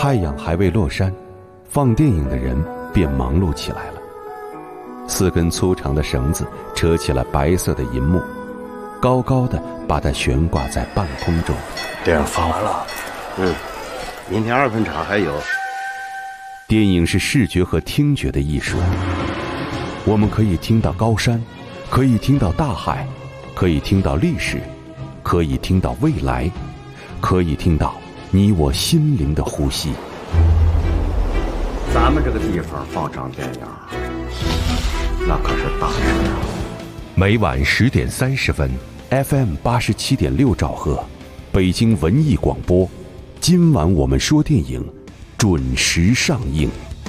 太阳还未落山，放电影的人便忙碌起来了。4根粗长的绳子扯起了白色的银幕，高高的把它悬挂在半空中。 电影放完了，明天2分场还有。 电影是视觉和听觉的艺术，我们可以听到高山，可以听到大海，可以听到历史，可以听到未来，可以听到你我心灵的呼吸。 咱们这个地方放场电影，那可是大事啊！ 每晚10点30分 ，FM 87.6兆赫，北京文艺广播。今晚我们说电影，准时上映。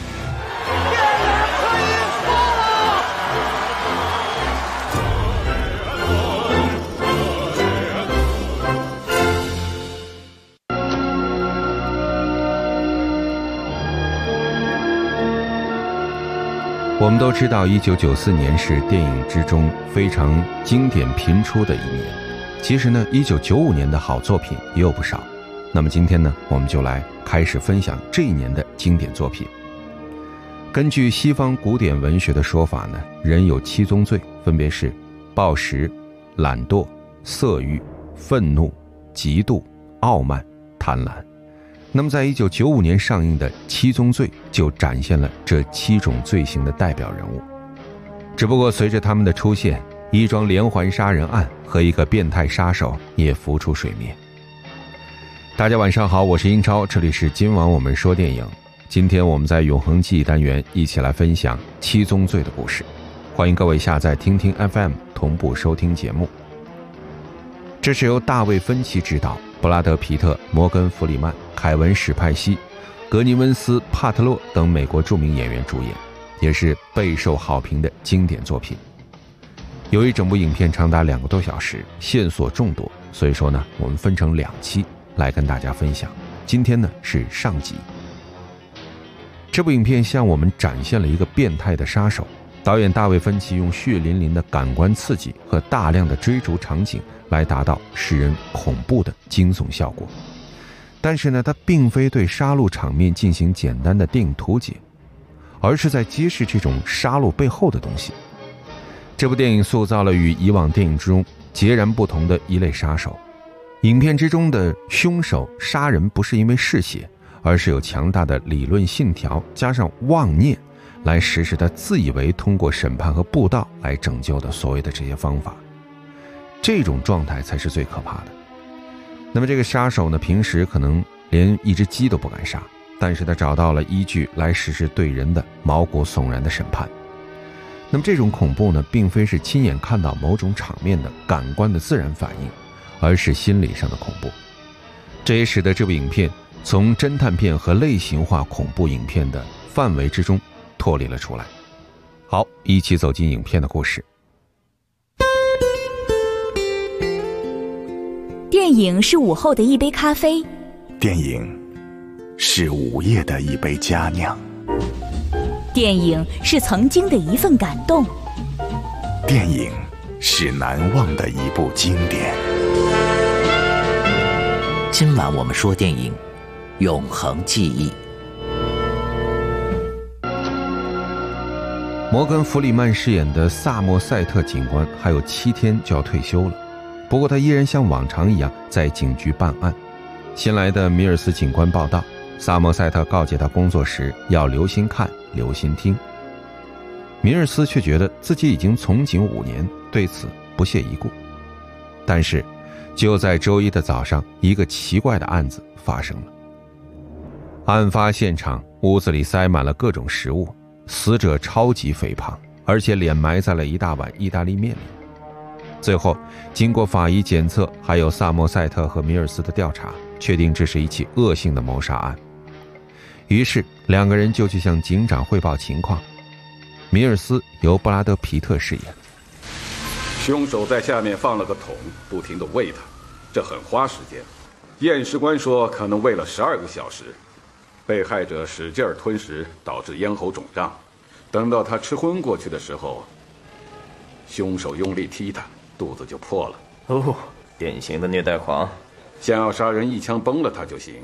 我们都知道1994年是电影之中非常经典频出的一年，其实呢1995年的好作品也有不少。那么今天呢，我们就来开始分享这一年的经典作品。根据西方古典文学的说法呢，人有7宗罪，分别是暴食、懒惰、色欲、愤怒、嫉妒、傲慢、贪婪。那么在1995年上映的《7宗罪》就展现了这7种罪行的代表人物。只不过随着他们的出现，一桩连环杀人案和一个变态杀手也浮出水面。大家晚上好，我是英超，这里是今晚我们说电影。今天我们在永恒记忆单元一起来分享7宗罪的故事，欢迎各位下载听听 FM 同步收听节目。这是由大卫芬奇执导，布拉德皮特、摩根弗里曼、凯文史派西、格尼温斯帕特洛等美国著名演员主演，也是备受好评的经典作品。由于整部影片长达2个多小时，线索众多，所以说呢，我们分成2期来跟大家分享。今天呢是上集。这部影片向我们展现了一个变态的杀手，导演大卫芬奇用血淋淋的感官刺激和大量的追逐场景来达到使人恐怖的惊悚效果。但是呢，他并非对杀戮场面进行简单的电影图解，而是在揭示这种杀戮背后的东西。这部电影塑造了与以往电影之中截然不同的一类杀手。影片之中的凶手杀人不是因为嗜血，而是有强大的理论信条加上妄念来实施他自以为通过审判和布道来拯救的所谓的这些方法。这种状态才是最可怕的。那么这个杀手呢，平时可能连一只鸡都不敢杀，但是他找到了依据来实施对人的毛骨悚然的审判。那么这种恐怖呢，并非是亲眼看到某种场面的感官的自然反应，而是心理上的恐怖。这也使得这部影片从侦探片和类型化恐怖影片的范围之中脱离了出来。好，一起走进影片的故事。 电影是午后的一杯咖啡， 电影是午夜的一杯佳酿， 电影是曾经的一份感动， 电影是难忘的一部经典。 今晚我们说电影，永恒记忆。 摩根弗里曼饰演的萨默塞特警官还有7天就要退休了，不过他依然像往常一样在警局办案。新来的米尔斯警官报道，萨默塞特告诫他工作时要留心看留心听。米尔斯却觉得自己已经从警5年，对此不屑一顾。但是就在周一的早上，一个奇怪的案子发生了。案发现场屋子里塞满了各种食物，死者超级肥胖，而且脸埋在了一大碗意大利面里。最后经过法医检测还有萨默塞特和米尔斯的调查，确定这是一起恶性的谋杀案。于是2个人就去向警长汇报情况。米尔斯由布拉德皮特饰演。 凶手在下面放了个桶，不停地喂他，这很花时间。验尸官说可能喂了12个小时。被害者使劲吞食，导致咽喉肿胀。等到他吃昏过去的时候，凶手用力踢他，肚子就破了。 哦，典型的虐待狂。 想要杀人，一枪崩了他就行。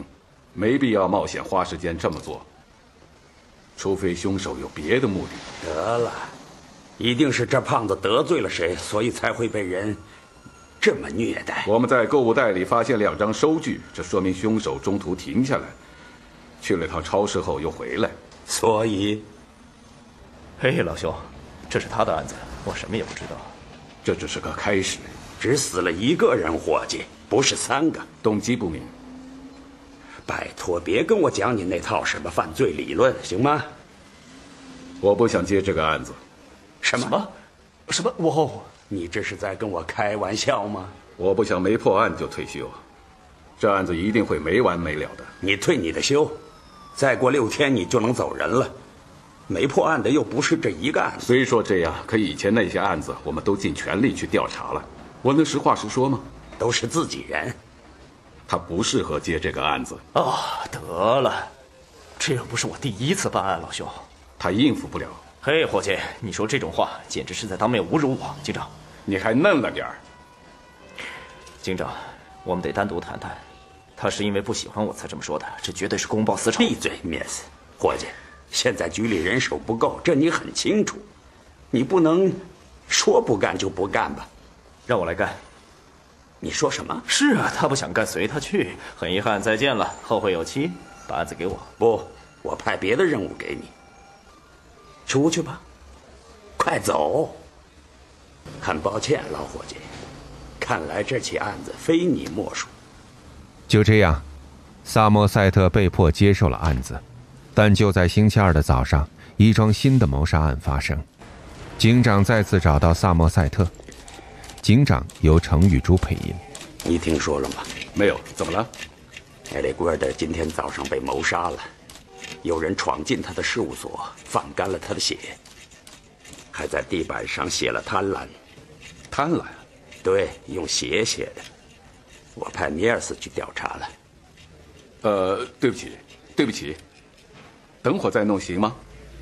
没必要冒险花时间这么做，除非凶手有别的目的。 得了，一定是这胖子得罪了谁，所以才会被人这么虐待。 我们在购物袋里发现2张收据，这说明凶手中途停下来，去了趟超市后又回来。 所以， 嘿，老兄，这是他的案子，我什么也不知道。 这只是个开始， 只死了1个人，伙计，不是3个。 动机不明。 拜托，别跟我讲你那套什么犯罪理论，行吗？ 我不想接这个案子。 什么？ 我你这是在跟我开玩笑吗？ 我不想没破案就退休，这案子一定会没完没了的。 你退你的休，再过6天你就能走人了。没破案的又不是这一个案子。 虽说这样，可以前那些案子我们都尽全力去调查了。我能实话实说吗？ 都是自己人。 他不适合接这个案子。 得了，这又不是我第1次办案，老兄。 他应付不了。 嘿，伙计，你说这种话简直是在当面侮辱我。警长， 你还嫩了点儿。 警长，我们得单独谈谈。他是因为不喜欢我才这么说的，这绝对是公报私仇。 闭嘴，面子，伙计，现在局里人手不够，这你很清楚。你不能说不干就不干吧？ 让我来干。 你说什么？ 是啊，他不想干，随他去。很遗憾，再见了，后会有期。把案子给我。 不，我派别的任务给你。出去吧，快走。很抱歉，老伙计，看来这起案子非你莫属。 就这样，萨默塞特被迫接受了案子。但就在星期2的早上，一桩新的谋杀案发生。警长再次找到萨默塞特。警长由程玉珠配音。 你听说了吗？ 没有，怎么了？ 埃里古尔德今天早上被谋杀了，有人闯进他的事务所，放干了他的血，还在地板上写了贪婪。 贪婪？ 对，用血写的。我派米尔斯去调查了。 对不起，等会儿再弄行吗？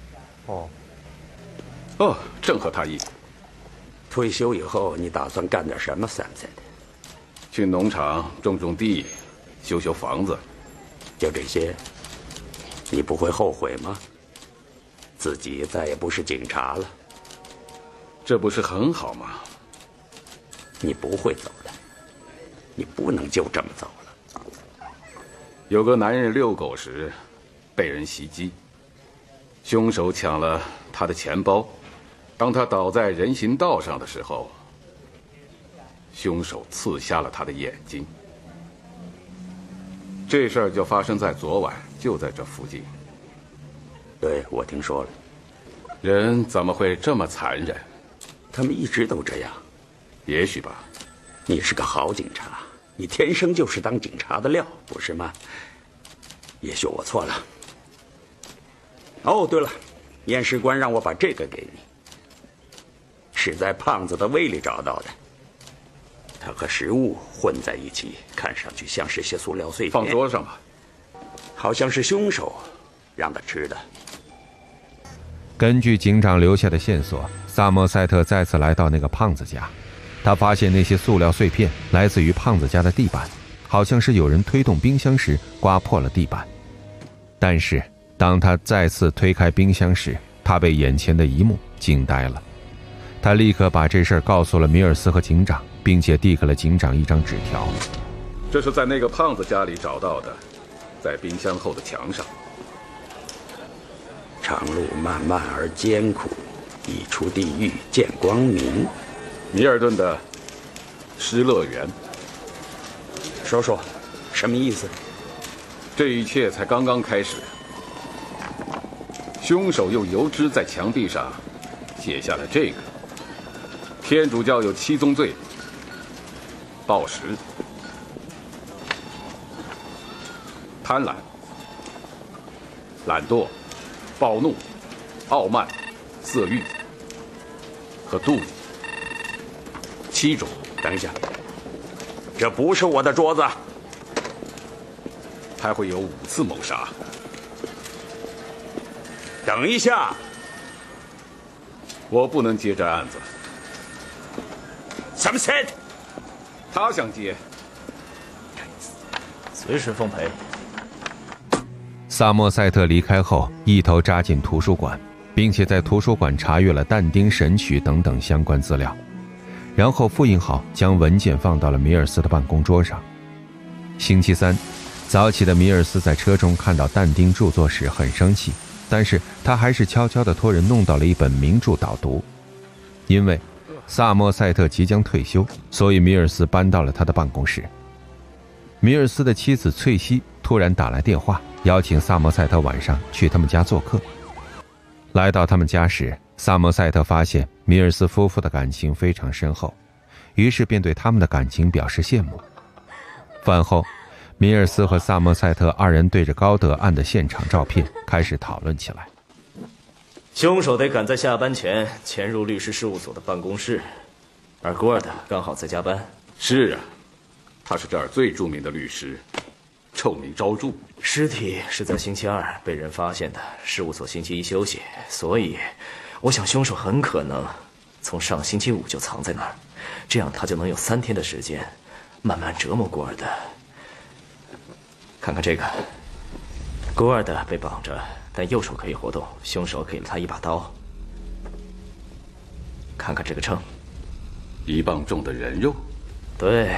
正合他意。 退休以后，你打算干点什么，Samson？ 去农场种地，修房子。 就这些，你不会后悔吗？自己再也不是警察了。 这不是很好吗？ 你不会走的，你不能就这么走了。 有个男人遛狗时被人袭击，凶手抢了他的钱包。当他倒在人行道上的时候，凶手刺瞎了他的眼睛。这事儿就发生在昨晚，就在这附近。 对，我听说了。 人怎么会这么残忍？ 他们一直都这样。 也许吧。 你是个好警察，你天生就是当警察的料，不是吗？也许我错了。哦，对了，验尸官让我把这个给你。是在胖子的胃里找到的，它和食物混在一起，看上去像是些塑料碎片。 放桌上吧。 好像是凶手让他吃的。 根据警长留下的线索，萨默塞特再次来到那个胖子家。他发现那些塑料碎片来自于胖子家的地板，好像是有人推动冰箱时刮破了地板。但是当他再次推开冰箱时，他被眼前的一幕惊呆了。他立刻把这事儿告诉了米尔斯和警长，并且递给了警长一张纸条。 这是在那个胖子家里找到的，在冰箱后的墙上。 长路漫漫而艰苦，一出地狱见光明。 米尔顿的失乐园。 说说，什么意思？ 这一切才刚刚开始。凶手用油脂在墙壁上写下了这个：天主教有7宗罪，暴食、贪婪、懒惰、暴怒、傲慢、色欲和妒忌，7种。 等一下，这不是我的桌子。 还会有5次谋杀。 等一下， 我不能接这案子。 什么 said？ 他想接， 随时奉陪。 萨默塞特离开后，一头扎进图书馆，并且在图书馆查阅了但丁《神曲》等等相关资料，然后复印好，将文件放到了米尔斯的办公桌上。星期三早起的米尔斯在车中看到但丁著作时很生气，但是他还是悄悄地托人弄到了一本名著导读。因为萨默塞特即将退休，所以米尔斯搬到了他的办公室。米尔斯的妻子翠西突然打来电话，邀请萨默塞特晚上去他们家做客。来到他们家时，萨默塞特发现米尔斯夫妇的感情非常深厚，于是便对他们的感情表示羡慕。饭后，米尔斯和萨默塞特二人对着高德案的现场照片开始讨论起来。 凶手得赶在下班前潜入律师事务所的办公室，而古尔德刚好在加班。 是啊，他是这儿最著名的律师，臭名昭著。 尸体是在星期二被人发现的，事务所星期一休息，所以我想凶手很可能从上星期五就藏在那儿，这样他就能有3天的时间慢慢折磨古尔德。看看这个，古尔德被绑着，但右手可以活动，凶手给了他一把刀。看看这个秤 ，1磅重的人肉。 对，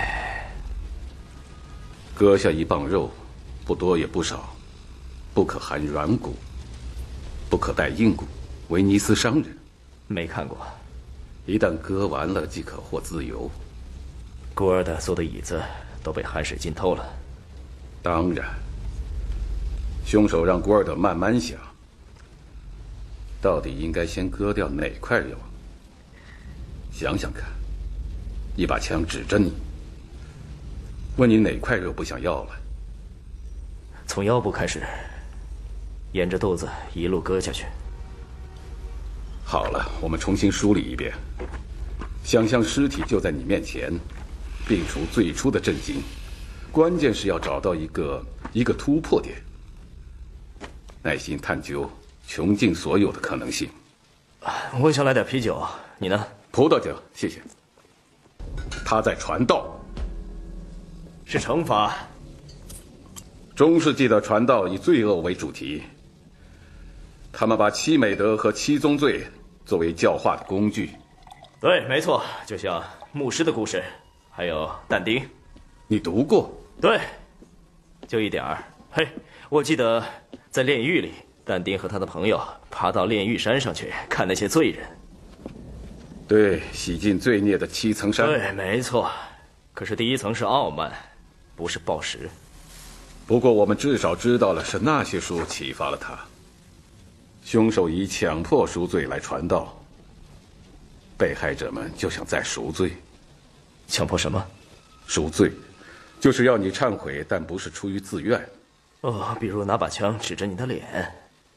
割下1磅肉，不多也不少，不可含软骨，不可带硬骨，威尼斯商人。 没看过。 一旦割完了，即可获自由。 古尔德坐的椅子都被汗水浸透了。 当然，凶手让古尔德慢慢想，到底应该先割掉哪块肉？想想看，一把枪指着你，问你哪块肉不想要了？ 从腰部开始，沿着肚子一路割下去。 好了，我们重新梳理一遍。想象尸体就在你面前，摒除最初的震惊，关键是要找到一个突破点。耐心探究，穷尽所有的可能性。 我想来点啤酒，你呢？ 葡萄酒，谢谢。他在传道， 是惩罚。 中世纪的传道以罪恶为主题，他们把7美德和7宗罪作为教化的工具。 对，没错，就像牧师的故事，还有但丁。 你读过？ 对，就一点儿。嘿，我记得在炼狱里，但丁和他的朋友爬到炼狱山上去看那些罪人。 对，洗尽罪孽的7层山。 对，没错。可是第1层是傲慢，不是暴食。 不过我们至少知道了是那些书启发了他。凶手以强迫赎罪来传道，被害者们就想再赎罪。 强迫什么？ 赎罪，就是要你忏悔，但不是出于自愿。 哦，比如拿把枪指着你的脸。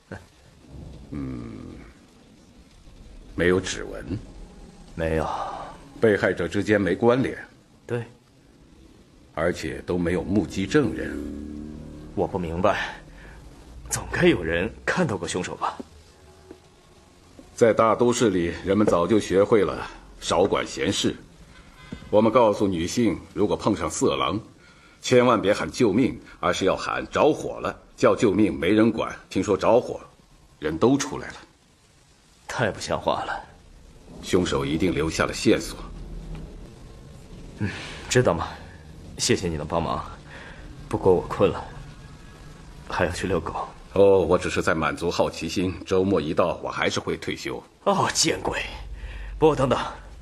没有指纹。 没有。 被害者之间没关联。 对。 而且都没有目击证人。 我不明白，总该有人看到过凶手吧？ 在大都市里，人们早就学会了少管闲事。我们告诉女性，如果碰上色狼，千万别喊救命，而是要喊着火了。叫救命没人管，听说着火，人都出来了。 太不像话了。 凶手一定留下了线索。 知道吗？谢谢你的帮忙，不过我困了，还要去遛狗。 哦，我只是在满足好奇心。周末一到，我还是会退休。 哦，见鬼！不，等等，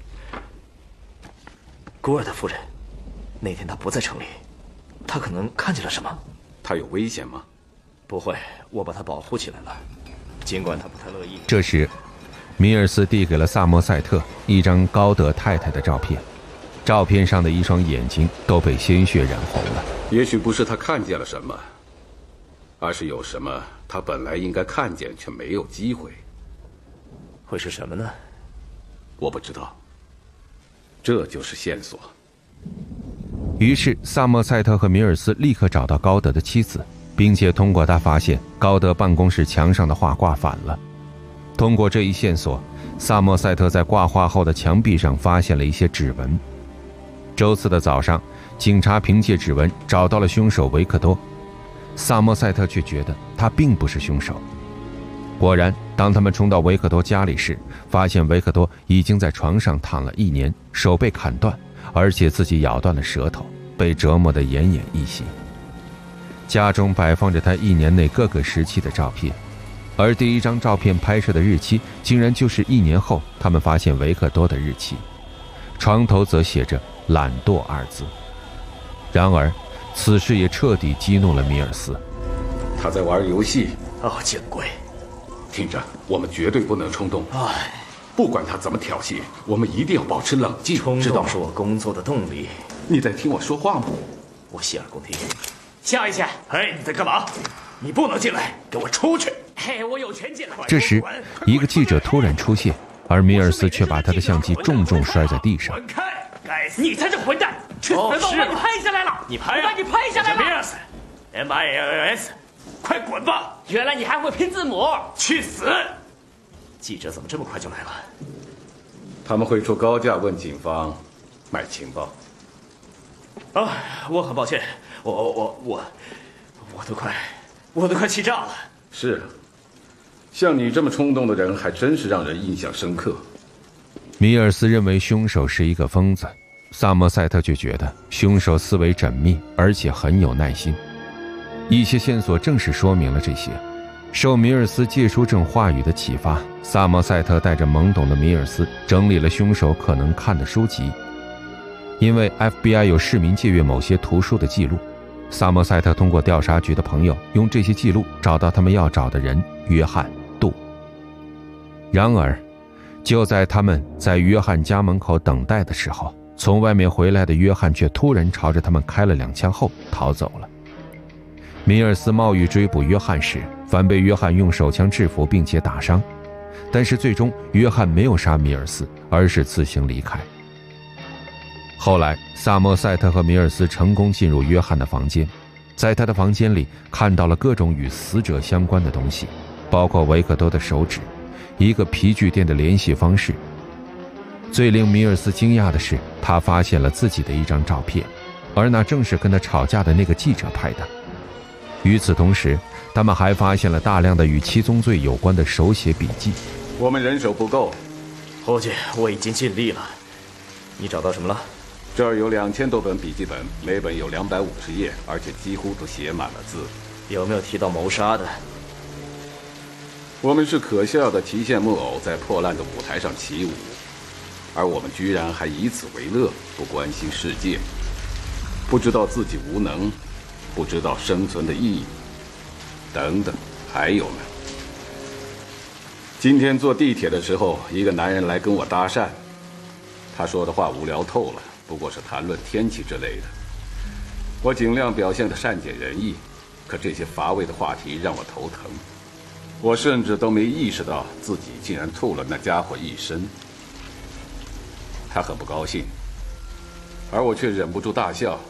古尔德夫人，那天她不在城里，她可能看见了什么？ 她有危险吗？ 不会，我把她保护起来了，尽管她不太乐意。 这时，米尔斯递给了萨默塞特一张高德太太的照片。照片上的一双眼睛都被鲜血染红了。 也许不是他看见了什么，而是有什么他本来应该看见却没有机会。 会是什么呢？ 我不知道。这就是线索。 于是萨默塞特和米尔斯立刻找到高德的妻子，并且通过他发现高德办公室墙上的画挂反了。通过这一线索，萨默塞特在挂画后的墙壁上发现了一些指纹。周四的早上，警察凭借指纹找到了凶手维克多。萨默塞特却觉得他并不是凶手。果然，当他们冲到维克多家里时，发现维克多已经在床上躺了1年，手被砍断，而且自己咬断了舌头，被折磨得奄奄一息。家中摆放着他1年内各个时期的照片，而第一张照片拍摄的日期竟然就是1年后他们发现维克多的日期，床头则写着懒惰2字。然而此事也彻底激怒了米尔斯。 他在玩游戏。 见鬼！ 听着，我们绝对不能冲动。不管他怎么挑衅，我们一定要保持冷静。 冲动是我工作的动力。 你在听我说话吗？ 我洗耳恭听。下一下。嘿，你在干嘛？你不能进来，给我出去！嘿，我有权进来。 这时，一个记者突然出现，而米尔斯却把他的相机重重摔在地上。 滚开！该死！你才是混蛋！去死吧！我把你拍下来了！你拍！我把你拍下来了！米尔斯 ，MILS， 快滚吧！原来你还会拼字母！去死！记者怎么这么快就来了？ 他们会出高价问警方买情报。 我很抱歉，我都快气炸了。 是，像你这么冲动的人，还真是让人印象深刻。 米尔斯认为凶手是一个疯子，萨默塞特却觉得凶手思维缜密，而且很有耐心。一些线索正是说明了这些。受米尔斯借书症话语的启发，萨默塞特带着懵懂的米尔斯整理了凶手可能看的书籍。因为 FBI 有市民借阅某些图书的记录，萨默塞特通过调查局的朋友用这些记录找到他们要找的人约翰·杜。然而就在他们在约翰家门口等待的时候，从外面回来的约翰却突然朝着他们开了2枪后逃走了。米尔斯冒雨追捕约翰时，反被约翰用手枪制服并且打伤，但是最终约翰没有杀米尔斯，而是自行离开。后来萨默塞特和米尔斯成功进入约翰的房间，在他的房间里看到了各种与死者相关的东西，包括维克多的手指，一个皮具店的联系方式。最令米尔斯惊讶的是，他发现了自己的一张照片，而那正是跟他吵架的那个记者拍的。与此同时，他们还发现了大量的与七宗罪有关的手写笔记。 我们人手不够， 伙计，我已经尽力了。你找到什么了？ 这儿有2000多本笔记本，每本有250页，而且几乎都写满了字。 有没有提到谋杀的？ 我们是可笑的提线木偶，在破烂的舞台上起舞，而我们居然还以此为乐，不关心世界，不知道自己无能，不知道生存的意义，等等，还有呢。今天坐地铁的时候，一个男人来跟我搭讪，他说的话无聊透了，不过是谈论天气之类的。我尽量表现得善解人意，可这些乏味的话题让我头疼。我甚至都没意识到自己竟然吐了那家伙一身。他很不高兴，而我却忍不住大笑。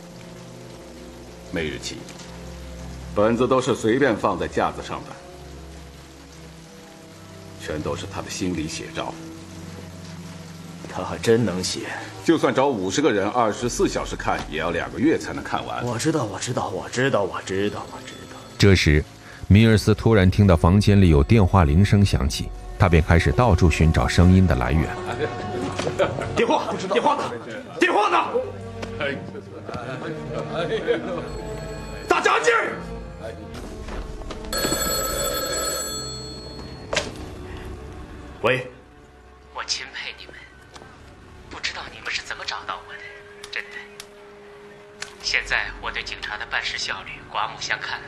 没日期，本子都是随便放在架子上的，全都是他的心理写照。 他还真能写， 就算找50个人24小时看，也要2个月才能看完。 我知道。 这时米尔斯突然听到房间里有电话铃声响起，他便开始到处寻找声音的来源。 电话呢？大家劲儿！喂， 我钦佩你们，不知道你们是怎么找到我的，真的。现在我对警察的办事效率刮目相看了。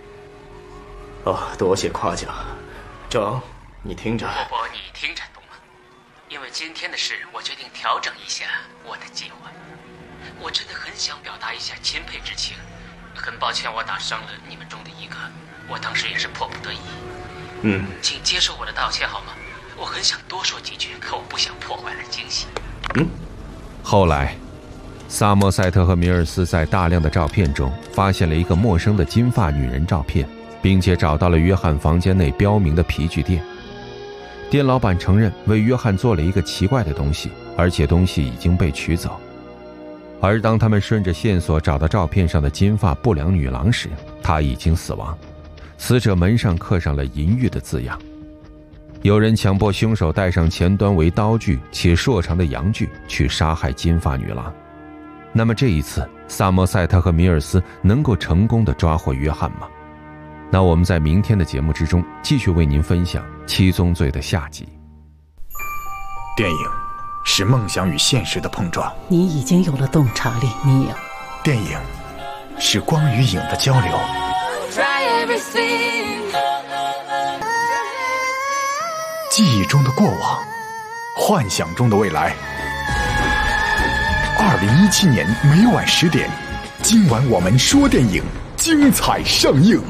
多谢夸奖。整，你听着。 伯伯，你听着，懂吗？因为今天的事，我决定调整一下我的计划。我真的很想表达一下钦佩之情。很抱歉，我打伤了你们中的一个，我当时也是迫不得已。请接受我的道歉好吗？我很想多说几句，可我不想破坏了惊喜。 后来萨默塞特和米尔斯在大量的照片中发现了一个陌生的金发女人照片，并且找到了约翰房间内标明的皮具店。店老板承认为约翰做了一个奇怪的东西，而且东西已经被取走。而当他们顺着线索找到照片上的金发不良女郎时，她已经死亡。 死者门上刻上了淫欲的字样。有人强迫凶手带上前端为刀具且硕长的阳具去杀害金发女郎。那么这一次，萨默塞特和米尔斯能够成功地抓获约翰吗？那我们在明天的节目之中继续为您分享七宗罪的下集。 电影是梦想与现实的碰撞， 你已经有了洞察力，你有。 电影是光与影的交流，记忆中的过往，幻想中的未来。2017年每晚10点，今晚我们说电影，精彩上映。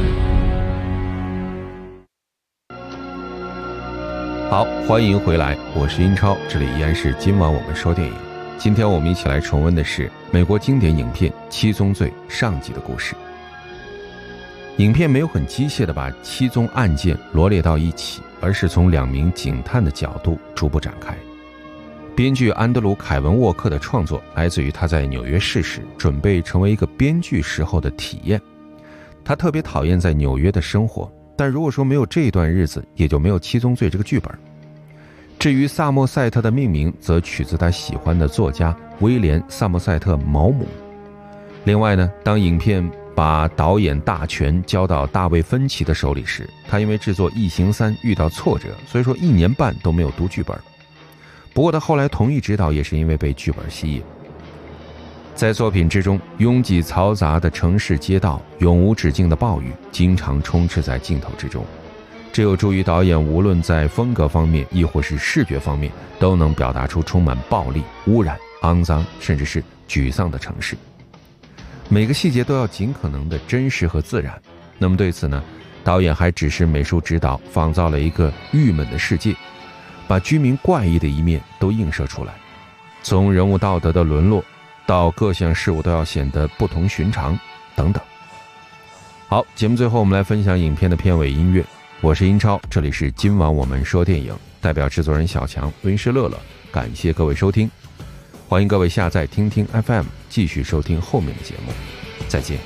好，欢迎回来，我是英超，这里依然是今晚我们说电影。今天我们一起来重温的是美国经典影片《七宗罪》上集的故事。影片没有很机械地把七宗案件罗列到一起，而是从2名警探的角度逐步展开。编剧安德鲁·凯文·沃克的创作来自于他在纽约市时准备成为一个编剧时候的体验。他特别讨厌在纽约的生活，但如果说没有这段日子，也就没有《七宗罪》这个剧本。至于萨默塞特的命名，则取自他喜欢的作家威廉·萨默塞特·毛姆。另外呢，当影片把导演大权交到大卫·芬奇的手里时，他因为制作《异形3》遇到挫折，所以说1年半都没有读剧本。不过他后来同意执导，也是因为被剧本吸引。在作品之中，拥挤嘈杂的城市街道，永无止境的暴雨经常充斥在镜头之中，这有助于导演无论在风格方面亦或是视觉方面都能表达出充满暴力、污染、肮脏甚至是沮丧的城市。每个细节都要尽可能的真实和自然。那么对此呢，导演还只是美术指导，仿造了一个郁闷的世界，把居民怪异的一面都映射出来，从人物道德的沦落到各项事物都要显得不同寻常等等。好，节目最后我们来分享影片的片尾音乐。我是英超，这里是今晚我们说电影，代表制作人小强、录音师乐乐，感谢各位收听，欢迎各位下载听听 FM 继续收听后面的节目，再见。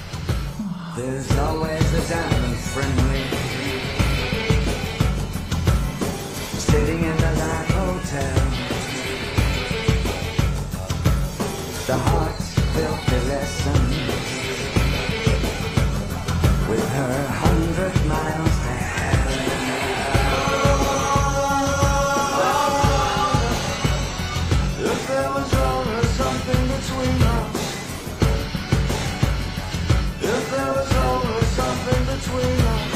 Sitting in the Light Hotel, the heart's filthy lesson with her 100 miles to heaven. If there was only something between us, if there was only something between us,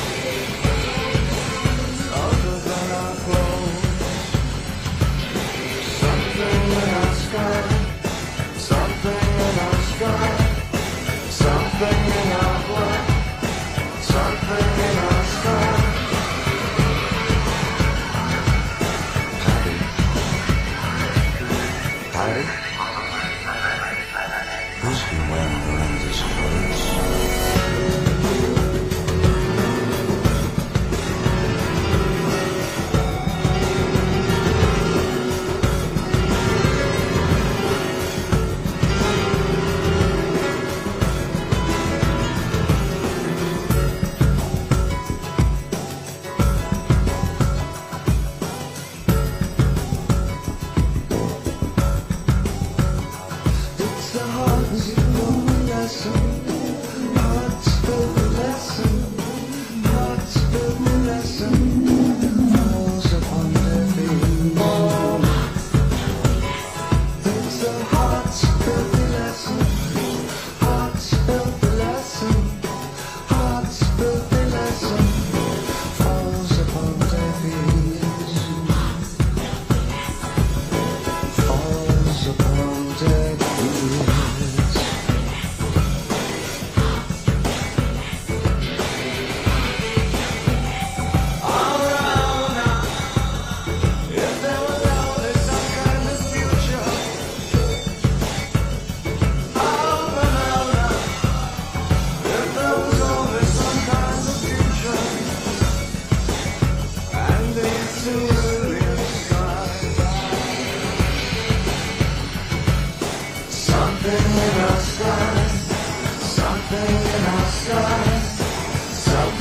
other than our clothes, something in our skirt, something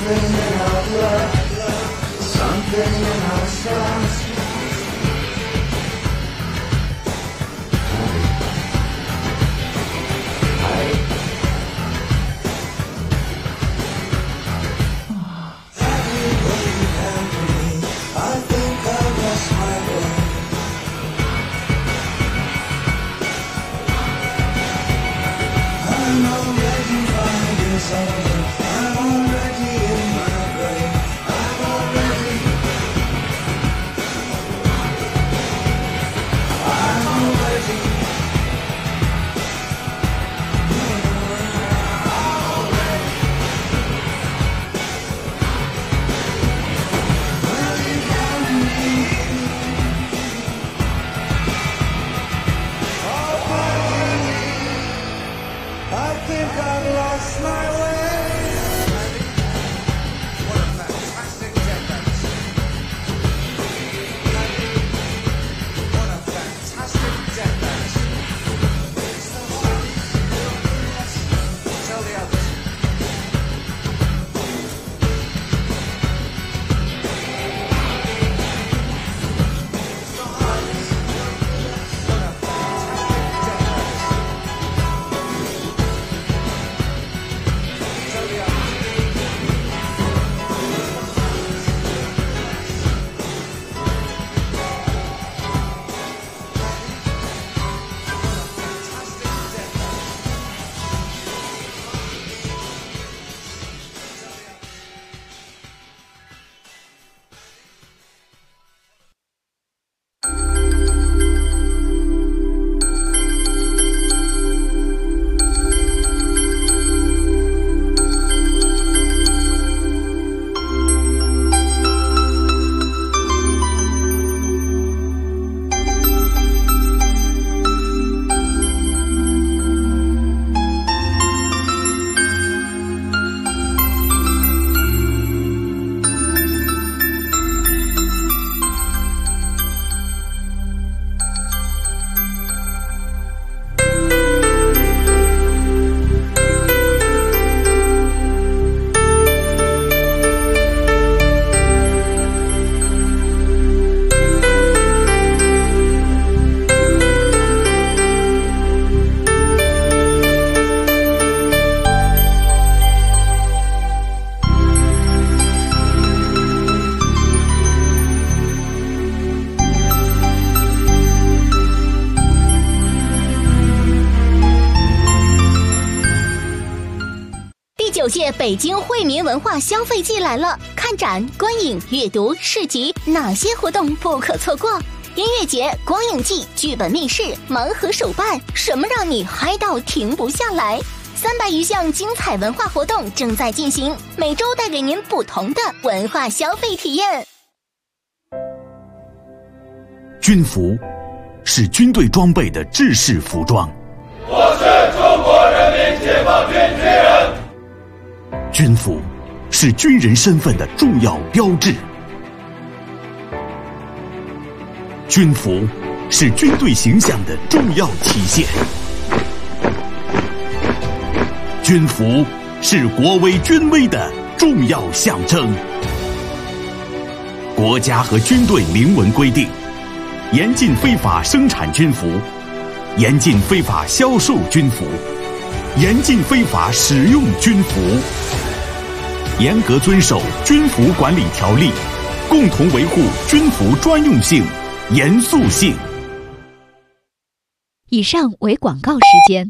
something in our blood, something in our stars. I think I lost my way. I'm already fine, yes I am. I'm already in my grave. I'm already I think I lost my way. What a fantastic death dance. What a fantastic death dance. Tell the others. 第9届北京惠民文化消费季来了，看展、观影、阅读、市集，哪些活动不可错过？音乐节、光影季、剧本密室、盲盒手办，什么让你嗨到停不下来？300余项精彩文化活动正在进行，每周带给您不同的文化消费体验。 军服是军队装备的制式服装。 我是中国人民解放军军人。 军服是军人身份的重要标志。军服是军队形象的重要体现。军服是国威军威的重要象征。国家和军队明文规定，严禁非法生产军服，严禁非法销售军服，严禁非法使用军服，严格遵守军服管理条例，共同维护军服专用性、严肃性。 以上为广告时间。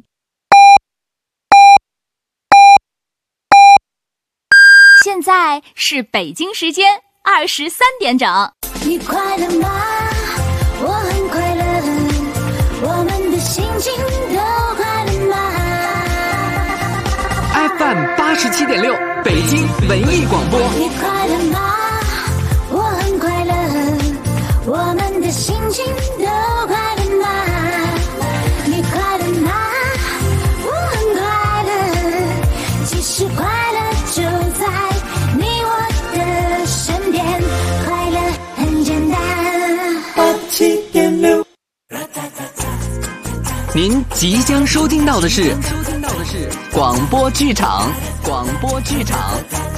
现在是北京时间23点整。 你快乐吗？我很快乐，我们的心情都快乐吗 ？FM 87.6，北京文艺广播。 你快乐吗？我很快乐，我们的心情都快乐吗？你快乐吗？我很快乐，其实快乐就在你我的身边，快乐很简单。87.6。 您即将收听到的是广播剧场。